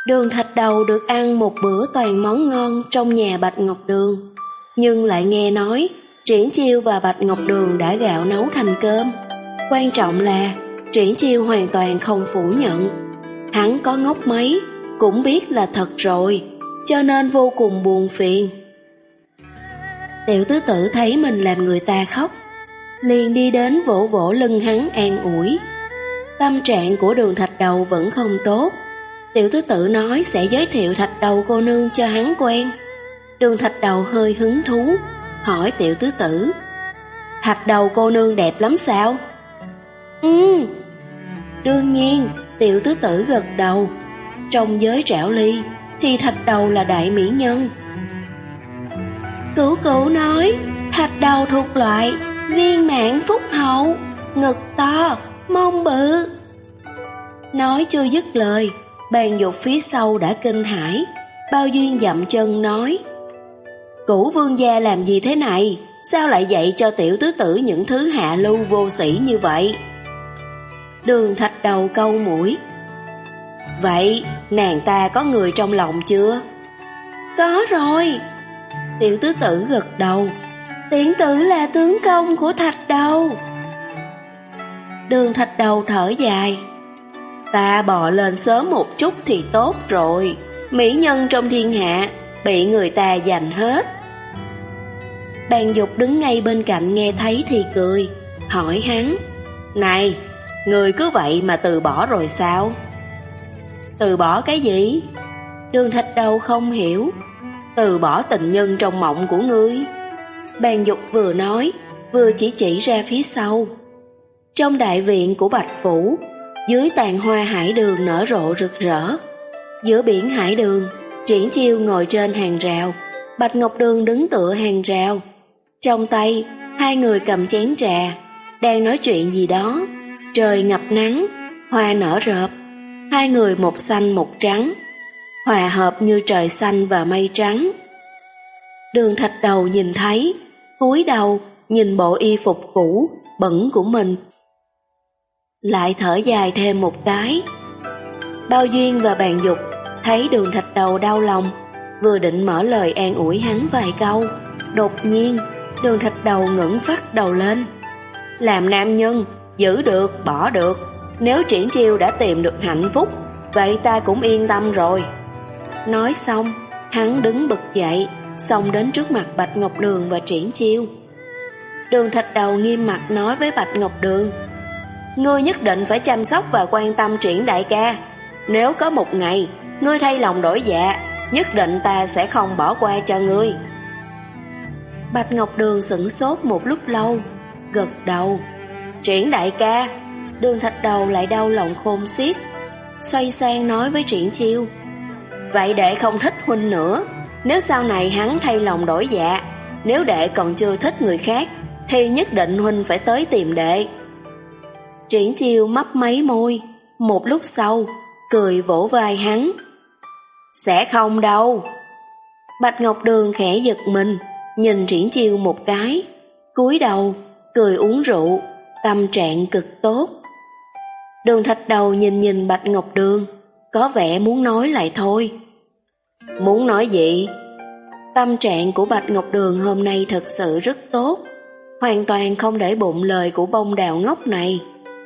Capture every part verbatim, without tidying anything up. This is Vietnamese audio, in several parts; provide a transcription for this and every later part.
Đường Thạch Đầu được ăn một bữa toàn món ngon trong nhà Bạch Ngọc Đường, nhưng lại nghe nói Triển Chiêu và Bạch Ngọc Đường đã gạo nấu thành cơm. Quan trọng là Triển Chiêu hoàn toàn không phủ nhận. Hắn có ngốc mấy cũng biết là thật rồi, cho nên vô cùng buồn phiền. Tiểu tứ tử thấy mình làm người ta khóc, liền đi đến vỗ vỗ lưng hắn an ủi. Tâm trạng của Đường Thạch Đầu vẫn không tốt. Tiểu tứ tử nói sẽ giới thiệu Thạch Đầu cô nương cho hắn quen. Đường Thạch Đầu hơi hứng thú, hỏi tiểu tứ tử: Thạch Đầu cô nương đẹp lắm sao? Ừ. Đương nhiên, tiểu tứ tử gật đầu. Trong giới trảo ly thì Thạch Đầu là đại mỹ nhân. Cửu cửu nói Thạch Đầu thuộc loại viên mãn phúc hậu, ngực to, mông bự. Nói chưa dứt lời, Bàn Dục phía sau đã kinh hãi. Bao Duyên dậm chân nói: Cửu vương gia làm gì thế này? Sao lại dạy cho tiểu tứ tử những thứ hạ lưu vô sĩ như vậy? Đường Thạch Đầu câu mũi: Vậy nàng ta có người trong lòng chưa? Có rồi. Tiểu tứ tử gật đầu: Tiễn tử là tướng công của Thạch Đầu. Đường Thạch Đầu thở dài: Ta bò lên sớm một chút thì tốt rồi. Mỹ nhân trong thiên hạ bị người ta giành hết. Bàn Dục đứng ngay bên cạnh nghe thấy thì cười, hỏi hắn: Này, người cứ vậy mà từ bỏ rồi sao? Từ bỏ cái gì? Đường Thạch Đầu không hiểu. Từ bỏ tình nhân trong mộng của ngươi. Bàn Dục vừa nói vừa chỉ chỉ ra phía sau. Trong đại viện của Bạch Phủ, dưới tàn hoa hải đường nở rộ rực rỡ. Giữa biển hải đường, Triển Chiêu ngồi trên hàng rào, Bạch Ngọc Đường đứng tựa hàng rào. Trong tay, hai người cầm chén trà, đang nói chuyện gì đó. Trời ngập nắng, hoa nở rợp, hai người một xanh một trắng, hòa hợp như trời xanh và mây trắng. Đường Thạch Đầu nhìn thấy, cúi đầu nhìn bộ y phục cũ, bẩn của mình, lại thở dài thêm một cái. Bao Duyên và Bàn Dục thấy Đường Thạch Đầu đau lòng, vừa định mở lời an ủi hắn vài câu, đột nhiên Đường Thạch Đầu ngẩng phát đầu lên. Làm nam nhân, giữ được, bỏ được. Nếu Triển Chiêu đã tìm được hạnh phúc, vậy ta cũng yên tâm rồi. Nói xong, hắn đứng bật dậy, xông đến trước mặt Bạch Ngọc Đường và Triển Chiêu. Đường Thạch Đầu nghiêm mặt nói với Bạch Ngọc Đường: Ngươi nhất định phải chăm sóc và quan tâm Triển đại ca. Nếu có một ngày ngươi thay lòng đổi dạ, nhất định ta sẽ không bỏ qua cho ngươi. Bạch Ngọc Đường sửng sốt một lúc lâu, gật đầu: Triển đại ca. Đường Thạch Đầu lại đau lòng khôn xiết, xoay sang nói với Triển Chiêu: Vậy đệ không thích huynh nữa. Nếu sau này hắn thay lòng đổi dạ, nếu đệ còn chưa thích người khác, thì nhất định huynh phải tới tìm đệ. Triển Chiêu mấp máy môi, một lúc sau cười vỗ vai hắn: Sẽ không đâu. Bạch Ngọc Đường khẽ giật mình, nhìn Triển Chiêu một cái, cúi đầu cười uống rượu, tâm trạng cực tốt. Đường Thạch Đầu nhìn nhìn Bạch Ngọc Đường, có vẻ muốn nói lại thôi. Muốn nói gì? Tâm trạng của Bạch Ngọc Đường hôm nay thật sự rất tốt, hoàn toàn không để bụng lời của bông đào ngốc này.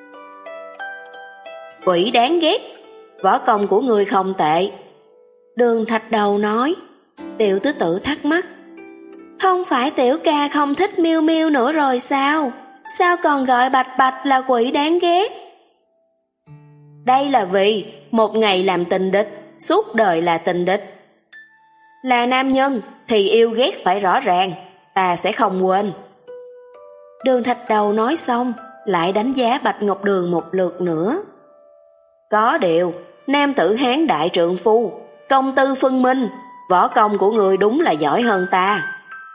Quỷ đáng ghét, võ công của ngươi không tệ. Đường Thạch Đầu nói. Tiểu tứ tử thắc mắc: Không phải tiểu ca không thích Miêu Miêu nữa rồi sao? Sao còn gọi Bạch Bạch là quỷ đáng ghét? Đây là vì một ngày làm tình địch, suốt đời là tình địch. Là nam nhân thì yêu ghét phải rõ ràng, ta sẽ không quên. Đường Thạch Đầu nói xong, lại đánh giá Bạch Ngọc Đường một lượt nữa. Có điều, nam tử Hán đại trượng phu, công tư phân minh, võ công của người đúng là giỏi hơn ta.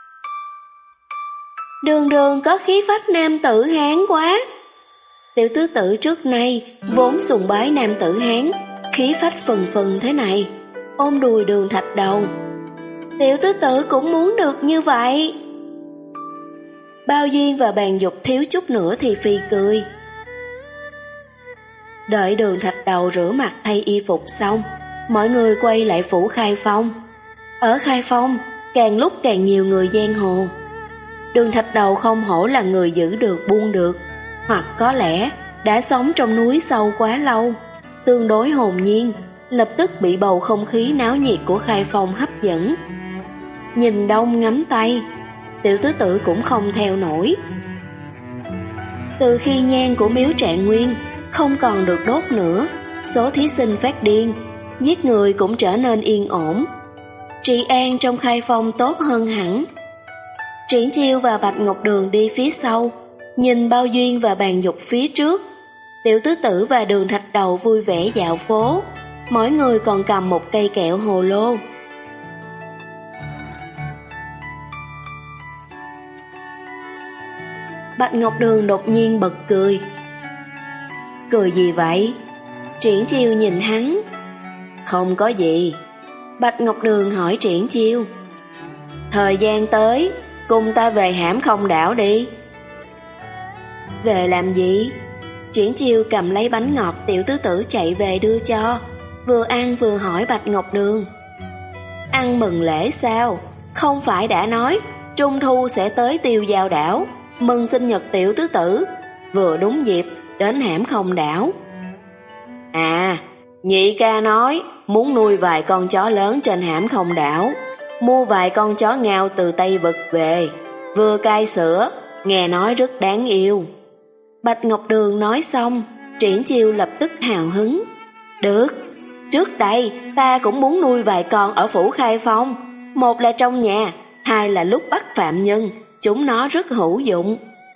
Đường Đường có khí phách nam tử Hán quá. Tiểu tứ tử trước nay vốn sùng bái nam tử Hán, khí phách phần phần thế này, ôm đùi Đường Thạch Đầu. Tiểu tứ tử cũng muốn được như vậy. Bao Duyên và Bàn Dục thiếu chút nữa thì phì cười. Đợi Đường Thạch Đầu rửa mặt thay y phục xong, mọi người quay lại phủ Khai Phong. Ở Khai Phong, càng lúc càng nhiều người giang hồ. Đường Thạch Đầu không hổ là người giữ được buông được, hoặc có lẽ đã sống trong núi sâu quá lâu, tương đối hồn nhiên, lập tức bị bầu không khí náo nhiệt của Khai Phong hấp dẫn. Nhìn đông ngắm tây, Tiểu Tứ Tử cũng không theo nổi. Từ khi nhang của Miếu Trạng Nguyên không còn được đốt nữa, số thí sinh phát điên, giết người cũng trở nên yên ổn. Trị an trong Khai Phong tốt hơn hẳn. Triển Chiêu và Bạch Ngọc Đường đi phía sau, nhìn Bao Duyên và Bàn Dục phía trước. Tiểu Tứ Tử và Đường Thạch Đầu vui vẻ dạo phố, mỗi người còn cầm một cây kẹo hồ lô. Bạch Ngọc Đường đột nhiên bật cười. Cười gì vậy? Triển Chiêu nhìn hắn. Không có gì. Bạch Ngọc Đường hỏi Triển Chiêu. Thời gian tới, cùng ta về Hãm Không Đảo đi. Về làm gì? Triển Chiêu cầm lấy bánh ngọt Tiểu Tứ Tử chạy về đưa cho, vừa ăn vừa hỏi Bạch Ngọc Đường. Ăn mừng lễ sao? Không phải đã nói Trung Thu sẽ tới Tiêu Giao Đảo mừng sinh nhật Tiểu Tứ Tử, vừa đúng dịp đến Hãm Không Đảo. À, nhị ca nói muốn nuôi vài con chó lớn trên Hãm Không Đảo, mua vài con chó ngao từ Tây Vực về, vừa cai sữa, nghe nói rất đáng yêu. Bạch Ngọc Đường nói xong, Triển Chiêu lập tức hào hứng. Được, trước đây ta cũng muốn nuôi vài con ở phủ Khai Phong, một là trong nhà, hai là lúc bắt phạm nhân, chúng nó rất hữu dụng.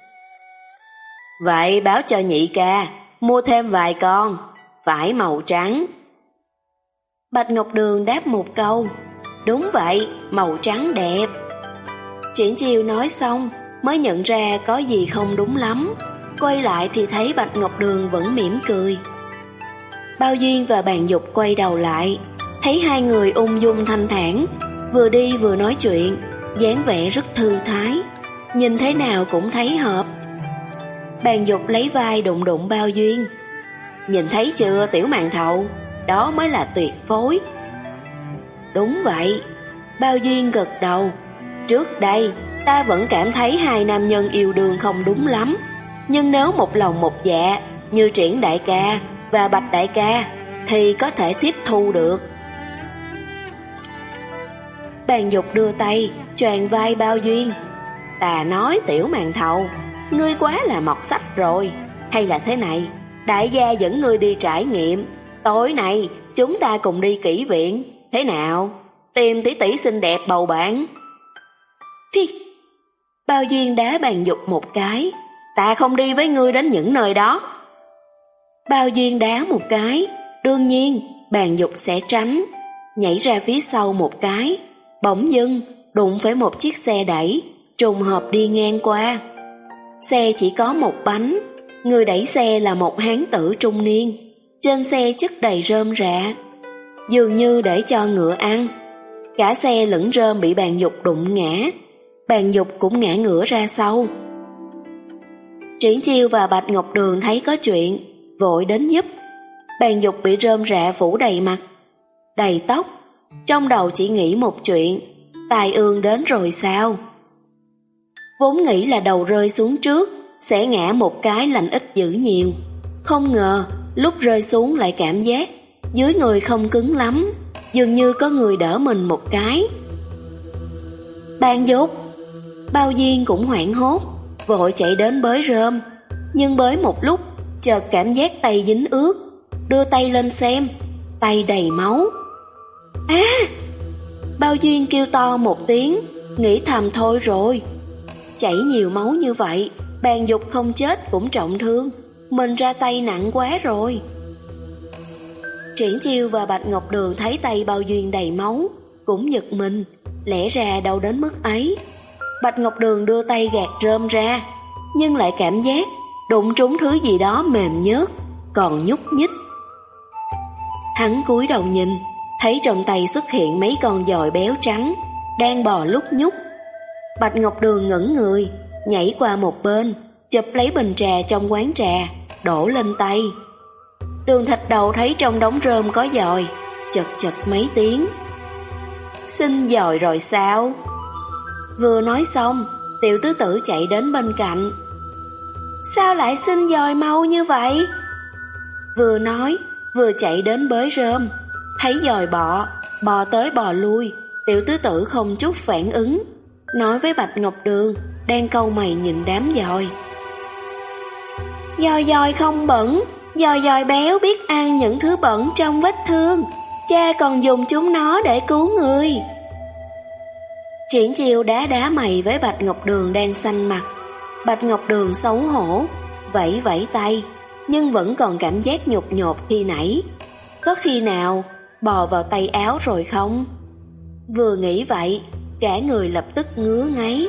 Vậy báo cho nhị ca, mua thêm vài con, phải màu trắng. Bạch Ngọc Đường đáp một câu, đúng vậy, màu trắng đẹp. Triển Chiêu nói xong, mới nhận ra có gì không đúng lắm. Quay lại thì thấy Bạch Ngọc Đường vẫn mỉm cười. Bao Duyên và Bàn Dục quay đầu lại, thấy hai người ung dung thanh thản, vừa đi vừa nói chuyện, dáng vẻ rất thư thái, nhìn thế nào cũng thấy hợp. Bàn Dục lấy vai đụng đụng Bao Duyên. Nhìn thấy chưa tiểu màn thầu, đó mới là tuyệt phối. Đúng vậy, Bao Duyên gật đầu. Trước đây ta vẫn cảm thấy hai nam nhân yêu đương không đúng lắm, nhưng nếu một lòng một dạ như Triển đại ca và Bạch đại ca thì có thể tiếp thu được. Bàn Dục đưa tay choàng vai Bao Duyên. Ta nói tiểu màn thầu, ngươi quá là mọt sách rồi. Hay là thế này, đại gia dẫn ngươi đi trải nghiệm, tối nay chúng ta cùng đi kỹ viện, thế nào? Tìm tỷ tỷ xinh đẹp bầu bạn. Phi! Bao Duyên đá Bàn Dục một cái. Ta không đi với ngươi đến những nơi đó. Bao Duyên đá một cái, đương nhiên Bàn Dục sẽ tránh, nhảy ra phía sau một cái, bỗng dưng đụng phải một chiếc xe đẩy, trùng hợp đi ngang qua. Xe chỉ có một bánh, người đẩy xe là một hán tử trung niên, trên xe chất đầy rơm rạ, dường như để cho ngựa ăn. Cả xe lẫn rơm bị Bàn Dục đụng ngã, Bàn Dục cũng ngã ngửa ra sau. Triển Chiêu và Bạch Ngọc Đường thấy có chuyện, vội đến giúp. Bàn Dục bị rơm rạ phủ đầy mặt, đầy tóc, trong đầu chỉ nghĩ một chuyện, tai ương đến rồi sao? Vốn nghĩ là đầu rơi xuống trước, sẽ ngã một cái lành ít dữ nhiều. Không ngờ, lúc rơi xuống lại cảm giác dưới người không cứng lắm, dường như có người đỡ mình một cái. Bàn Dục! Bao Duyên cũng hoảng hốt, vội chạy đến bới rơm, nhưng bới một lúc, chợt cảm giác tay dính ướt, đưa tay lên xem, tay đầy máu. À! Bao Duyên kêu to một tiếng, nghĩ thầm thôi rồi. Chảy nhiều máu như vậy, Bàn Dục không chết cũng trọng thương, mình ra tay nặng quá rồi. Triển Chiêu và Bạch Ngọc Đường thấy tay Bao Duyên đầy máu, cũng giật mình, lẽ ra đâu đến mức ấy. Bạch Ngọc Đường đưa tay gạt rơm ra, nhưng lại cảm giác đụng trúng thứ gì đó mềm nhớt, còn nhúc nhích. Hắn cúi đầu nhìn, thấy trong tay xuất hiện mấy con dòi béo trắng, đang bò lúc nhúc. Bạch Ngọc Đường ngẩn người, nhảy qua một bên, chụp lấy bình trà trong quán trà, đổ lên tay. Đường Thạch Đầu thấy trong đống rơm có dòi, chật chật mấy tiếng. Xin dòi rồi sao? Vừa nói xong, Tiểu tứ tử chạy đến bên cạnh. Sao lại xin dòi mau như vậy? Vừa nói, vừa chạy đến bới rơm. Thấy dòi bọ, bò tới bò lui, Tiểu tứ tử không chút phản ứng, nói với Bạch Ngọc Đường, đang cau mày nhìn đám dòi. Dòi dòi không bẩn, dòi dòi béo biết ăn những thứ bẩn trong vết thương. Cha còn dùng chúng nó để cứu người. Triển Chiêu đá đá mày với Bạch Ngọc Đường đang xanh mặt. Bạch Ngọc Đường xấu hổ, vẫy vẫy tay, nhưng vẫn còn cảm giác nhột nhột khi nãy. Có khi nào bò vào tay áo rồi không? Vừa nghĩ vậy, cả người lập tức ngứa ngáy.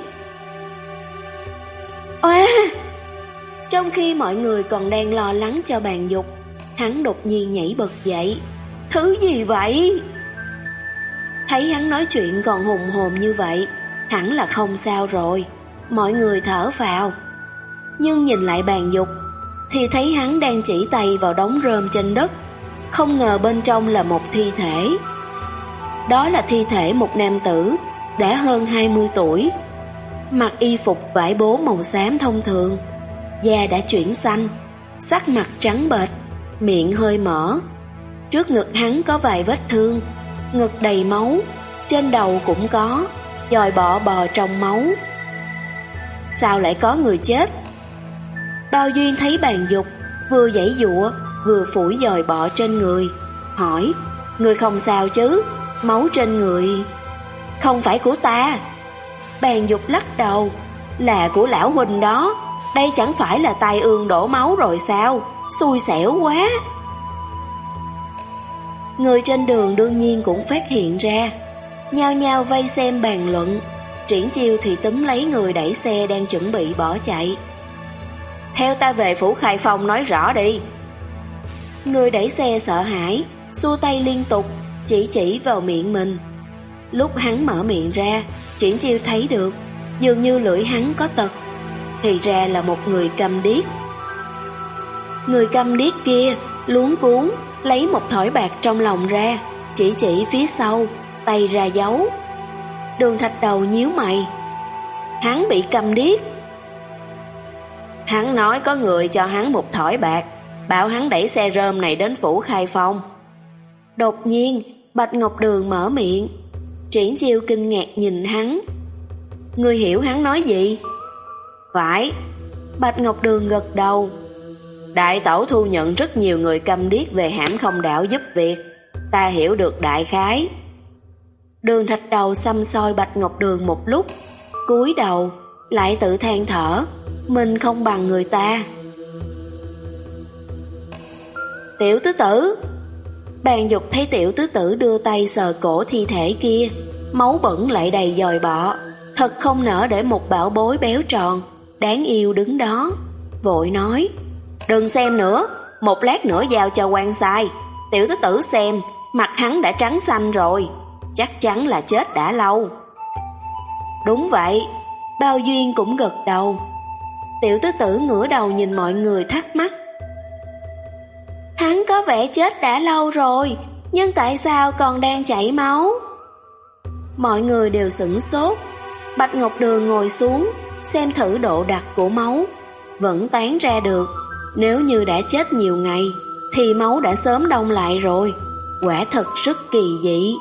Oa! Trong khi mọi người còn đang lo lắng cho Bàn Dục, hắn đột nhiên nhảy bật dậy. Thứ gì vậy? Thấy hắn nói chuyện còn hùng hồn như vậy, hẳn là không sao rồi. Mọi người thở phào. Nhưng nhìn lại Bàn Dục thì thấy hắn đang chỉ tay vào đống rơm trên đất. Không ngờ bên trong là một thi thể. Đó là thi thể một nam tử đã hơn hai mươi tuổi, mặc y phục vải bố màu xám thông thường, da đã chuyển xanh, sắc mặt trắng bệch, miệng hơi mở. Trước ngực hắn có vài vết thương, ngực đầy máu, trên đầu cũng có, dòi bọ bò trong máu. Sao lại có người chết? Bao Duyên thấy Bàn Dục vừa giãy giụa vừa phủi dòi bọ trên người, hỏi: Người không sao chứ? Máu trên người không phải của ta. Bàn Dục lắc đầu: Là của lão huynh đó. Đây chẳng phải là tai ương đổ máu rồi sao? Xui xẻo quá. Người trên đường đương nhiên cũng phát hiện ra, nhao nhao vây xem bàn luận. Triển Chiêu thì túm lấy người đẩy xe đang chuẩn bị bỏ chạy. Theo ta về phủ Khai Phong nói rõ đi. Người đẩy xe sợ hãi, xua tay liên tục, chỉ chỉ vào miệng mình. Lúc hắn mở miệng ra, Triển Chiêu thấy được, dường như lưỡi hắn có tật. Thì ra là một người câm điếc. Người câm điếc kia luống cuống lấy một thỏi bạc trong lòng ra, chỉ chỉ phía sau, tay ra giấu. Đường Thạch Đầu nhíu mày. Hắn bị câm điếc. Hắn nói có người cho hắn một thỏi bạc, bảo hắn đẩy xe rơm này đến phủ Khai Phong. Đột nhiên Bạch Ngọc Đường mở miệng. Triển Chiêu kinh ngạc nhìn hắn. Ngươi hiểu hắn nói gì? Phải. Bạch Ngọc Đường gật đầu. Đại tẩu thu nhận rất nhiều người câm điếc về hãm không đạo giúp việc, ta hiểu được đại khái. Đường Thạch Đầu xăm soi Bạch Ngọc Đường một lúc, cúi đầu lại tự than thở, mình không bằng người ta. Tiểu tứ tử. Bàn Dục thấy Tiểu tứ tử đưa tay sờ cổ thi thể kia, máu bẩn lại đầy dòi bọ, thật không nỡ để một bảo bối béo tròn đáng yêu đứng đó, vội nói: Đừng xem nữa, một lát nữa giao cho quan sai. Tiểu tứ tử xem, mặt hắn đã trắng xanh rồi, chắc chắn là chết đã lâu. Đúng vậy. Bao Duyên cũng gật đầu. Tiểu tứ tử ngửa đầu nhìn mọi người thắc mắc. Hắn có vẻ chết đã lâu rồi, nhưng tại sao còn đang chảy máu? Mọi người đều sửng sốt. Bạch Ngọc Đường ngồi xuống, xem thử độ đặc của máu, vẫn toán ra được, nếu như đã chết nhiều ngày thì máu đã sớm đông lại rồi. Quả thật rất kỳ dị.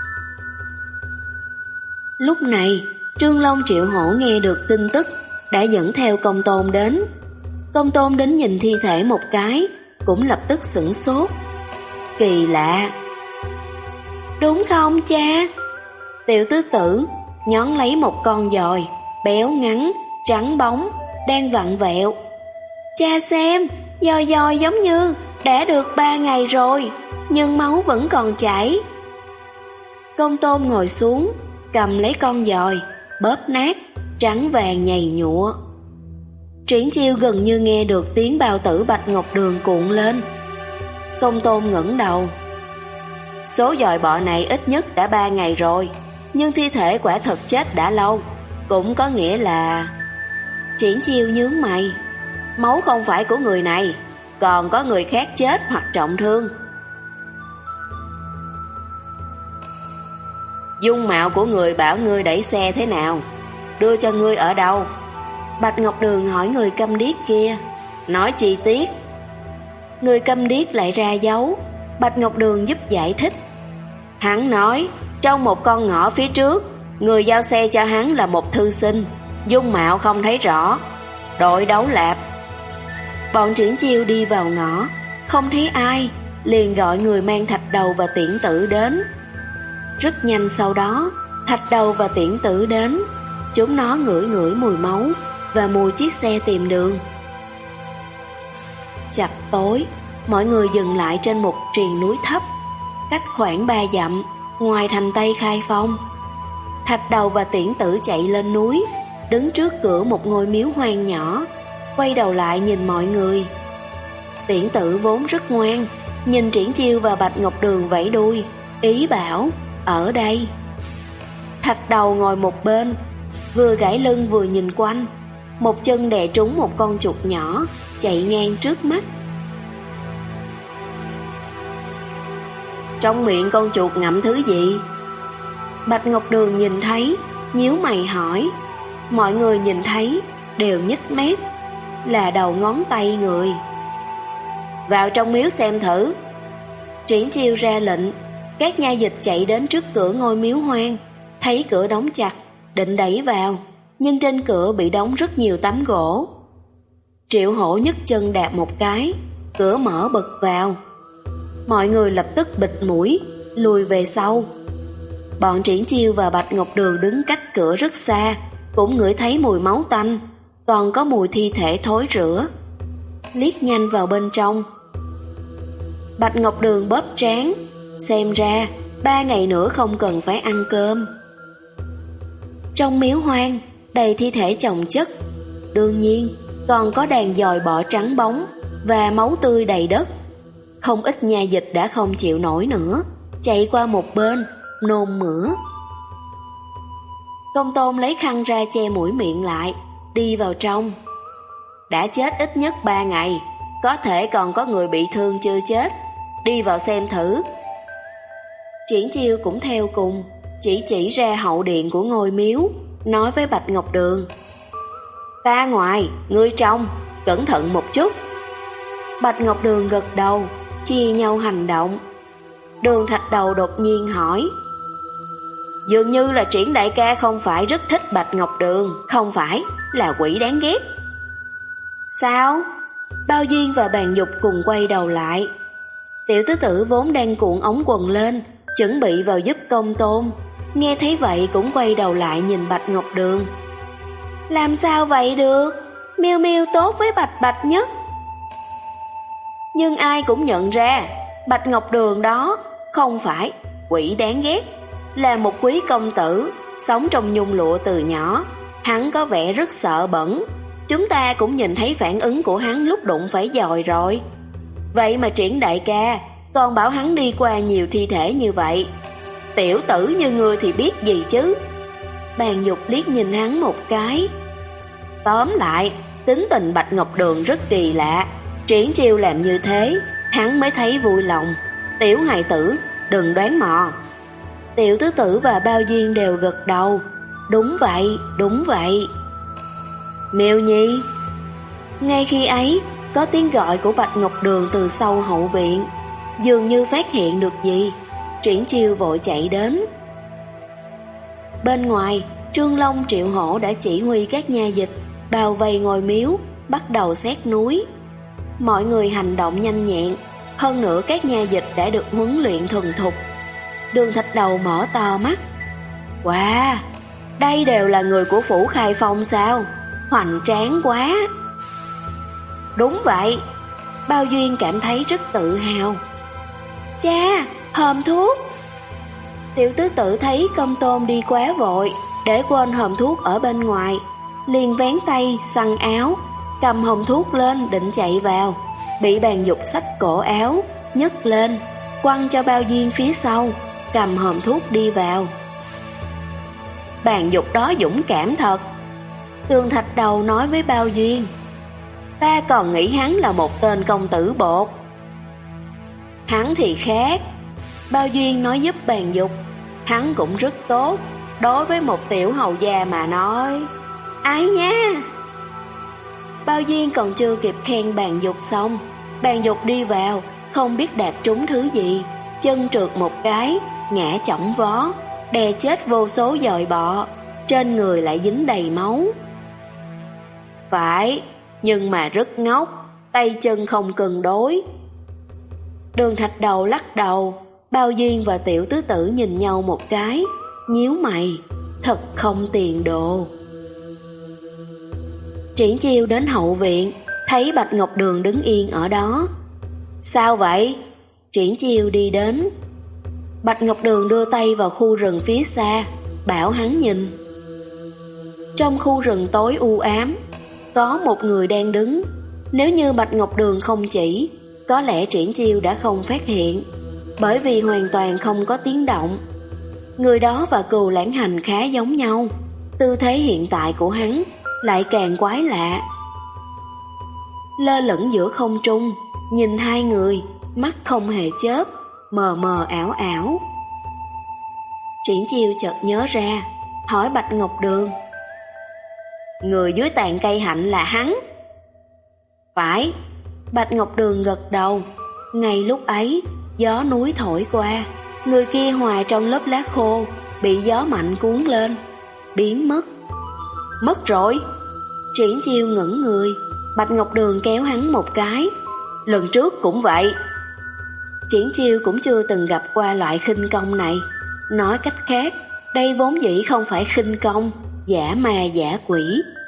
Lúc này Trương Long Triệu Hổ nghe được tin tức, đã dẫn theo Công Tôn đến. Công Tôn đến nhìn thi thể một cái, cũng lập tức sửng sốt. Kỳ lạ. Đúng không cha? Tiểu tứ tử nhón lấy một con dòi, béo ngắn, trắng bóng, đang vặn vẹo. Cha xem, dòi dòi giống như đã được ba ngày rồi, nhưng máu vẫn còn chảy. Công Tôn ngồi xuống, cầm lấy con dòi, bóp nát, trắng vàng nhầy nhụa. Triển Chiêu gần như nghe được tiếng bao tử Bạch Ngọc Đường cuộn lên. Công Tôn ngẩng đầu. Số dòi bọ này ít nhất đã ba ngày rồi, nhưng thi thể quả thật chết đã lâu, cũng có nghĩa là... Triển Chiêu nhướng mày. Máu không phải của người này, còn có người khác chết hoặc trọng thương. dung mạo của người bảo ngươi đẩy xe thế nào? Đưa cho ngươi ở đâu? Bạch Ngọc Đường hỏi người câm điếc kia. Nói chi tiết. Người câm điếc lại ra dấu. Bạch Ngọc Đường giúp giải thích. Hắn nói, trong một con ngõ phía trước, người giao xe cho hắn là một thư sinh, dung mạo không thấy rõ, đội đấu lạp. Bọn Triển Chiêu đi vào ngõ, không thấy ai, liền gọi người mang Thạch Đầu và Tiễn Tử đến. Rất nhanh sau đó, Thạch Đầu và Tiễn Tử đến. Chúng nó ngửi ngửi mùi máu và mùi chiếc xe tìm đường. Chập tối, mọi người dừng lại trên một triền núi thấp, cách khoảng ba dặm, ngoài thành Tây Khai Phong. Thạch Đầu và Tiễn Tử chạy lên núi, đứng trước cửa một ngôi miếu hoang nhỏ, quay đầu lại nhìn mọi người. Tiễn Tử vốn rất ngoan, nhìn Triển Chiêu và Bạch Ngọc Đường vẫy đuôi, ý bảo, ở đây. Thạch Đầu ngồi một bên, vừa gãi lưng vừa nhìn quanh, một chân đè trúng một con chuột nhỏ, chạy ngang trước mắt. Trong miệng con chuột ngậm thứ gì? Bạch Ngọc Đường nhìn thấy, nhíu mày hỏi. Mọi người nhìn thấy, đều nhếch mép, là đầu ngón tay người. Vào trong miếu xem thử. Triển Chiêu ra lệnh. Các nha dịch chạy đến trước cửa ngôi miếu hoang, thấy cửa đóng chặt, định đẩy vào, nhưng trên cửa bị đóng rất nhiều tấm gỗ. Triệu Hổ nhấc chân đạp một cái, cửa mở bật vào. Mọi người lập tức bịt mũi, lùi về sau. Bọn Triển Chiêu và Bạch Ngọc Đường đứng cách cửa rất xa, cũng ngửi thấy mùi máu tanh, còn có mùi thi thể thối rữa. Liếc nhanh vào bên trong. Bạch Ngọc Đường bóp trán, xem ra ba ngày nữa không cần phải ăn cơm. Trong miếu hoang đầy thi thể chồng chất, đương nhiên còn có đàn dòi bọ trắng bóng và máu tươi đầy đất. Không ít nha dịch đã không chịu nổi nữa, chạy qua một bên, nôn mửa. Công Tôn lấy khăn ra che mũi miệng lại, đi vào trong. Đã chết ít nhất ba ngày, có thể còn có người bị thương chưa chết, đi vào xem thử. Triển Chiêu cũng theo cùng, chỉ chỉ ra hậu điện của ngôi miếu, nói với Bạch Ngọc Đường. Ta ngoài, ngươi trong, cẩn thận một chút. Bạch Ngọc Đường gật đầu, chia nhau hành động. Đường Thạch Đầu đột nhiên hỏi. Dường như là Triển đại ca không phải rất thích Bạch Ngọc Đường, không phải là quỷ đáng ghét. Sao? Bao Duyên và Bàn Dục cùng quay đầu lại. Tiểu tứ tử vốn đang cuộn ống quần lên, chuẩn bị vào giúp Công Tôn, nghe thấy vậy cũng quay đầu lại nhìn Bạch Ngọc Đường. Làm sao vậy được? Miêu Miêu tốt với Bạch Bạch nhất. Nhưng ai cũng nhận ra Bạch Ngọc Đường đó không phải quỷ đáng ghét, là một quý công tử, sống trong nhung lụa từ nhỏ. Hắn có vẻ rất sợ bẩn, chúng ta cũng nhìn thấy phản ứng của hắn lúc đụng phải dòi rồi. Vậy mà Triển đại ca còn bảo hắn đi qua nhiều thi thể như vậy. Tiểu tử như ngươi thì biết gì chứ? Bàn Dục liếc nhìn hắn một cái. Tóm lại, tính tình Bạch Ngọc Đường rất kỳ lạ. Triển Chiêu làm như thế, hắn mới thấy vui lòng. Tiểu hài tử, đừng đoán mò. Tiểu tứ tử và Bao Duyên đều gật đầu. Đúng vậy, đúng vậy. Miêu Nhi. Ngay khi ấy, có tiếng gọi của Bạch Ngọc Đường từ sau hậu viện. Dường như phát hiện được gì, Triển Chiêu vội chạy đến. Bên ngoài, Trương Long Triệu Hổ đã chỉ huy các nha dịch bao vây ngôi miếu, bắt đầu xét núi. Mọi người hành động nhanh nhẹn, hơn nữa các nha dịch đã được huấn luyện thuần thục. Đường Thạch Đầu mở to mắt. Wow, đây đều là người của phủ Khai Phong sao? Hoành tráng quá. Đúng vậy. Bao Duyên cảm thấy rất tự hào. Cha, hòm thuốc. Tiểu tứ tử thấy Công Tôn đi quá vội, để quên hòm thuốc ở bên ngoài, liền vén tay xăng áo, cầm hòm thuốc lên định chạy vào, bị Bàn Dục xách cổ áo, nhấc lên, quăng cho Bao Duyên phía sau, cầm hòm thuốc đi vào. Bàn Dục đó dũng cảm thật. Đường Thạch Đầu nói với Bao Duyên. Ta còn nghĩ hắn là một tên công tử bột. Hắn thì khác. Bao Duyên nói giúp Bàn Dục. hắn cũng rất tốt, đối với một tiểu hầu gia mà nói. Ái nha! Bao Duyên còn chưa kịp khen Bàn Dục xong, Bàn Dục đi vào, không biết đạp trúng thứ gì, chân trượt một cái, ngã chỏng vó, đè chết vô số dòi bọ, trên người lại dính đầy máu. Phải, nhưng mà rất ngốc, tay chân không cân đối. Đường Thạch Đầu lắc đầu, Bao Duyên và Tiểu Tứ Tử nhìn nhau một cái, nhíu mày, thật không tiền đồ. Triển Chiêu đến hậu viện, thấy Bạch Ngọc Đường đứng yên ở đó. Sao vậy? Triển Chiêu đi đến. Bạch Ngọc Đường đưa tay vào khu rừng phía xa, bảo hắn nhìn. Trong khu rừng tối u ám, có một người đang đứng. Nếu như Bạch Ngọc Đường không chỉ, có lẽ Triển Chiêu đã không phát hiện, bởi vì hoàn toàn không có tiếng động. Người đó và Cừu Lãng Hành khá giống nhau, tư thế hiện tại của hắn lại càng quái lạ. Lơ lửng giữa không trung, nhìn hai người, mắt không hề chớp, mờ mờ ảo ảo. Triển Chiêu chợt nhớ ra, hỏi Bạch Ngọc Đường. Người dưới tàn cây hạnh là hắn? Phải. Bạch Ngọc Đường gật đầu. Ngay lúc ấy, gió núi thổi qua, người kia hòa trong lớp lá khô, bị gió mạnh cuốn lên, biến mất. Mất rồi. Triển Chiêu ngẩn người, Bạch Ngọc Đường kéo hắn một cái. Lần trước cũng vậy. Triển Chiêu cũng chưa từng gặp qua loại khinh công này. Nói cách khác, đây vốn dĩ không phải khinh công, giả ma giả quỷ.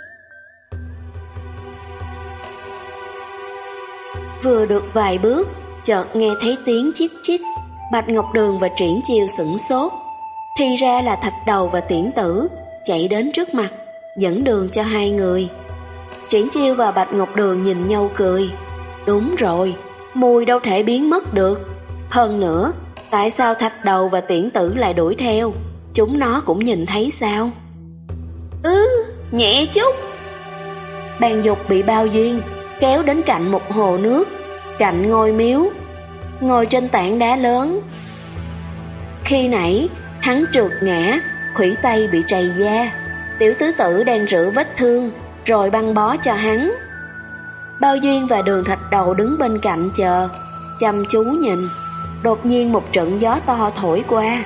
Vừa được vài bước, chợt nghe thấy tiếng chít chít. Bạch Ngọc Đường và Triển Chiêu sửng sốt. Thì ra là Thạch Đầu và Tiễn Tử chạy đến trước mặt, dẫn đường cho hai người. Triển Chiêu và Bạch Ngọc Đường nhìn nhau cười. Đúng rồi, mùi đâu thể biến mất được. Hơn nữa, tại sao Thạch Đầu và Tiễn Tử lại đuổi theo? Chúng nó cũng nhìn thấy sao? Ừ, nhẹ chút. Bàn Dục bị Bao Duyên kéo đến cạnh một hồ nước, cạnh ngôi miếu, ngồi trên tảng đá lớn. Khi nãy, hắn trượt ngã, khuỷu tay bị trầy da. Tiểu Tứ Tử đang rửa vết thương, rồi băng bó cho hắn. Bao Duyên và Đường Thạch Đầu đứng bên cạnh chờ, chăm chú nhìn. Đột nhiên một trận gió to thổi qua.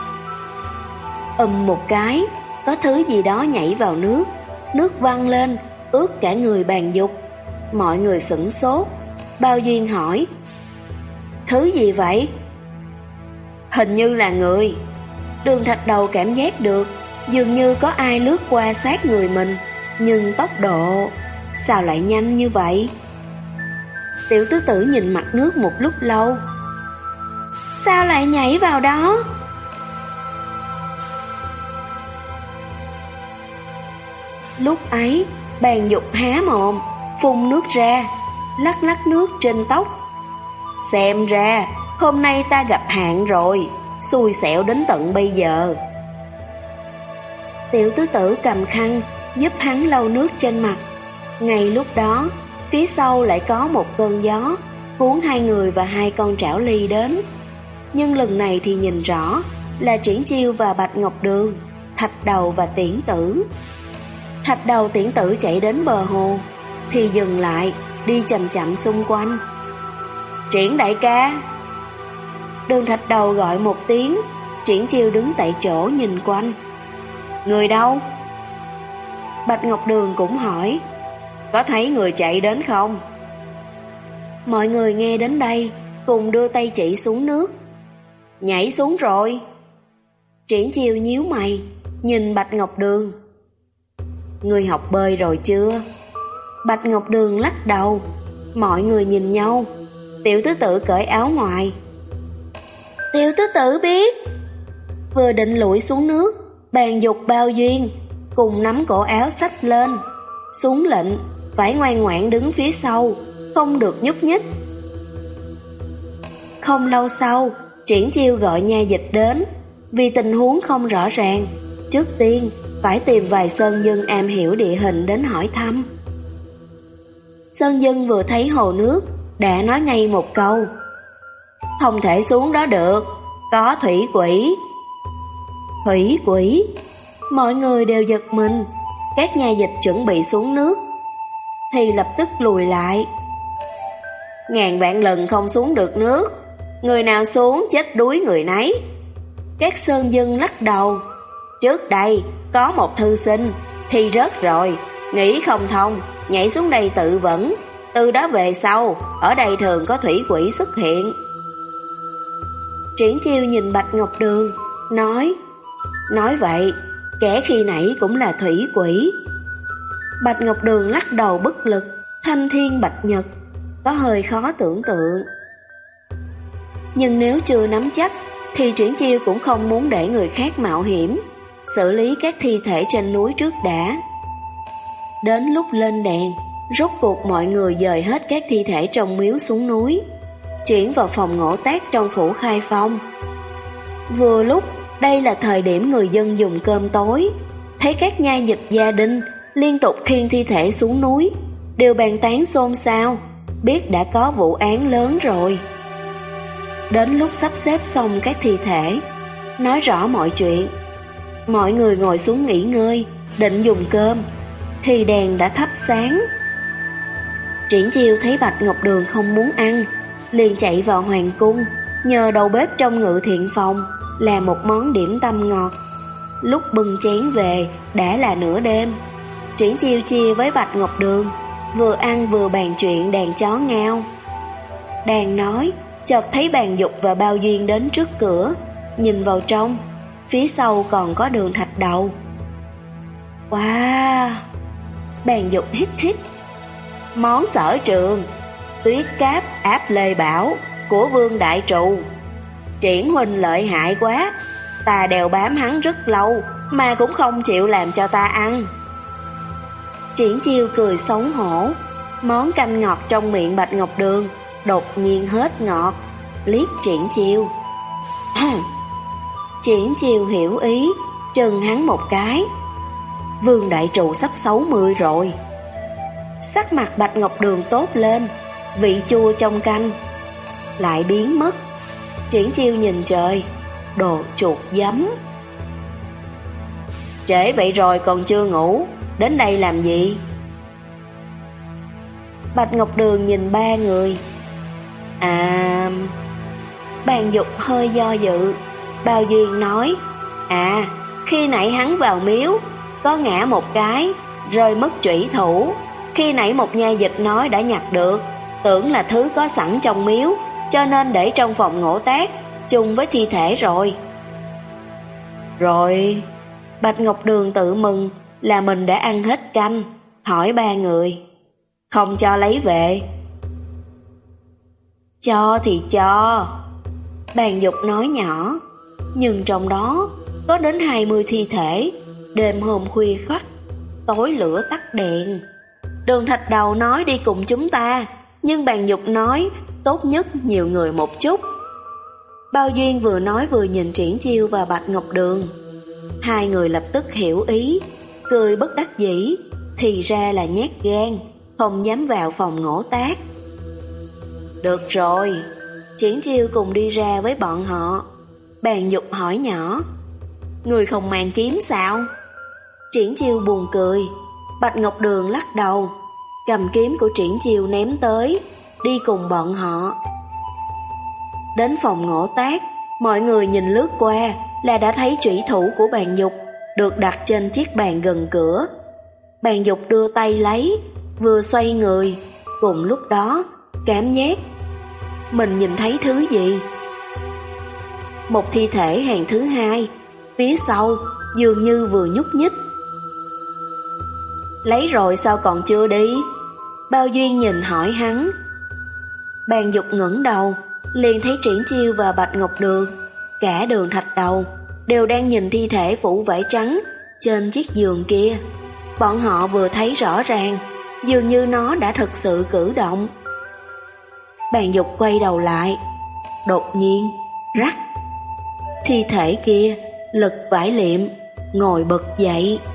Ầm một cái, có thứ gì đó nhảy vào nước. Nước văng lên, ướt cả người Bàn Dục. Mọi người sửng sốt. Bao Duyên hỏi, thứ gì vậy? Hình như là người. Đường Thạch Đầu cảm giác được dường như có ai lướt qua sát người mình, nhưng tốc độ sao lại nhanh như vậy? Tiểu Tứ Tử nhìn mặt nước một lúc lâu. Sao lại nhảy vào đó? Lúc ấy, Bàn Dục há mồm, phun nước ra, lắc lắc nước trên tóc. Xem ra, hôm nay ta gặp hạn rồi, xui xẻo đến tận bây giờ. Tiểu Tứ Tử cầm khăn, giúp hắn lau nước trên mặt. Ngay lúc đó, phía sau lại có một cơn gió, cuốn hai người và hai con trảo ly đến. Nhưng lần này thì nhìn rõ là Triển Chiêu và Bạch Ngọc Đường, Thạch Đầu và Tiễn Tử. Thạch Đầu Tiễn Tử chạy đến bờ hồ, thì dừng lại, đi chậm chậm xung quanh. Triển đại ca. Đường Thạch Đầu gọi một tiếng. Triển Chiêu đứng tại chỗ nhìn quanh. Người đâu? Bạch Ngọc Đường cũng hỏi, có thấy người chạy đến không? Mọi người nghe đến đây cùng đưa tay chỉ xuống nước. Nhảy xuống rồi. Triển Chiêu nhíu mày, nhìn Bạch Ngọc Đường. Người học bơi rồi chưa? Bạch Ngọc Đường lắc đầu. Mọi người nhìn nhau. Tiểu Tứ Tử cởi áo ngoài. Tiểu Tứ Tử biết. Vừa định lủi xuống nước, Bàn Dục Bao Duyên cùng nắm cổ áo xách lên, xuống lệnh phải ngoan ngoãn đứng phía sau, không được nhúc nhích. Không lâu sau, Triển Chiêu gọi nha dịch đến. Vì tình huống không rõ ràng, trước tiên phải tìm vài sơn dân am hiểu địa hình đến hỏi thăm. Sơn dân vừa thấy hồ nước đã nói ngay một câu, không thể xuống đó được, có thủy quỷ. Thủy quỷ. Mọi người đều giật mình. Các nhà dịch chuẩn bị xuống nước thì lập tức lùi lại. Ngàn vạn lần không xuống được nước, người nào xuống chết đuối người nấy. Các sơn dân lắc đầu. Trước đây có một thư sinh thì rớt rồi, nghĩ không thông, nhảy xuống đây tự vẫn. Từ đó về sau, ở đây thường có thủy quỷ xuất hiện. Triển Chiêu nhìn Bạch Ngọc Đường, nói: Nói vậy, kẻ khi nãy cũng là thủy quỷ. Bạch Ngọc Đường lắc đầu bất lực. Thanh thiên bạch nhật, có hơi khó tưởng tượng. Nhưng nếu chưa nắm chắc thì Triển Chiêu cũng không muốn để người khác mạo hiểm, xử lý các thi thể trên núi trước đã. Đến lúc lên đèn, rốt cuộc mọi người dời hết các thi thể trong miếu xuống núi, chuyển vào phòng ngộ tác trong phủ Khai Phong. Vừa lúc đây là thời điểm người dân dùng cơm tối, thấy các nhai dịch gia đình liên tục khiêng thi thể xuống núi, đều bàn tán xôn xao, biết đã có vụ án lớn rồi. Đến lúc sắp xếp xong các thi thể, nói rõ mọi chuyện, mọi người ngồi xuống nghỉ ngơi, định dùng cơm, thì đèn đã thắp sáng. Triển Chiêu thấy Bạch Ngọc Đường không muốn ăn, liền chạy vào hoàng cung, nhờ đầu bếp trong Ngự Thiện Phòng làm một món điểm tâm ngọt. Lúc bưng chén về đã là nửa đêm. Triển Chiêu chia với Bạch Ngọc Đường, vừa ăn vừa bàn chuyện đàn chó ngao. Đang nói, chợt thấy Bàn Dục và Bao Duyên đến trước cửa, nhìn vào trong, phía sau còn có Đường Thạch Đầu. Wow! Bàn Dục hít hít. Món sở trường, tuyết cáp áp lê bảo của Vương Đại Trụ. Triển huynh lợi hại quá, ta đèo bám hắn rất lâu mà cũng không chịu làm cho ta ăn. Triển Chiêu cười xấu hổ. Món canh ngọt trong miệng Bạch Ngọc Đường đột nhiên hết ngọt, liếc Triển Chiêu. Triển Chiêu hiểu ý, chừng hắn một cái. Vương Đại Trụ sắp sáu mươi rồi. Sắc mặt Bạch Ngọc Đường tốt lên, vị chua trong canh lại biến mất. Triển Chiêu nhìn trời, đồ chuột giấm. Trễ vậy rồi còn chưa ngủ, đến đây làm gì? Bạch Ngọc Đường nhìn ba người. À... Bàn Dục hơi do dự. Bao Duyên nói: À, khi nãy hắn vào miếu, có ngã một cái, rơi mất chủy thủ. Khi nãy một nha dịch nói đã nhặt được, tưởng là thứ có sẵn trong miếu, cho nên để trong phòng ngộ tác chung với thi thể rồi. Rồi... Bạch Ngọc Đường tự mừng là mình đã ăn hết canh, hỏi ba người: Không cho lấy về? Cho thì cho. Bàn Dục nói nhỏ, nhưng trong đó có đến hai mươi thi thể. Đêm hôm khuya khoắt, tối lửa tắt đèn. Đường Thạch Đầu nói đi cùng chúng ta, nhưng Bàn Dục nói tốt nhất nhiều người một chút. Bao Duyên vừa nói vừa nhìn Triển Chiêu và Bạch Ngọc Đường. Hai người lập tức hiểu ý, cười bất đắc dĩ, thì ra là nhát gan, không dám vào phòng ngộ tác. Được rồi, Triển Chiêu cùng đi ra với bọn họ. Bàn Dục hỏi nhỏ: Người không mang kiếm sao? Triển Chiêu buồn cười. Bạch Ngọc Đường lắc đầu, cầm kiếm của Triển Chiêu ném tới, đi cùng bọn họ. Đến phòng ngộ tác, mọi người nhìn lướt qua là đã thấy chủy thủ của Bàn Dục được đặt trên chiếc bàn gần cửa. Bàn Dục đưa tay lấy, vừa xoay người, cùng lúc đó cảm giác mình nhìn thấy thứ gì. Một thi thể hàng thứ hai, phía sau dường như vừa nhúc nhích. Lấy rồi sao còn chưa đi? Bao Duyên nhìn hỏi hắn. Bàn Dục ngẩng đầu, liền thấy Triển Chiêu và Bạch Ngọc Đường, cả Đường Thạch Đầu đều đang nhìn thi thể phủ vải trắng trên chiếc giường kia. Bọn họ vừa thấy rõ ràng, dường như nó đã thực sự cử động. Bàn Dục quay đầu lại, đột nhiên rắc, thi thể kia lật vải liệm, ngồi bật dậy.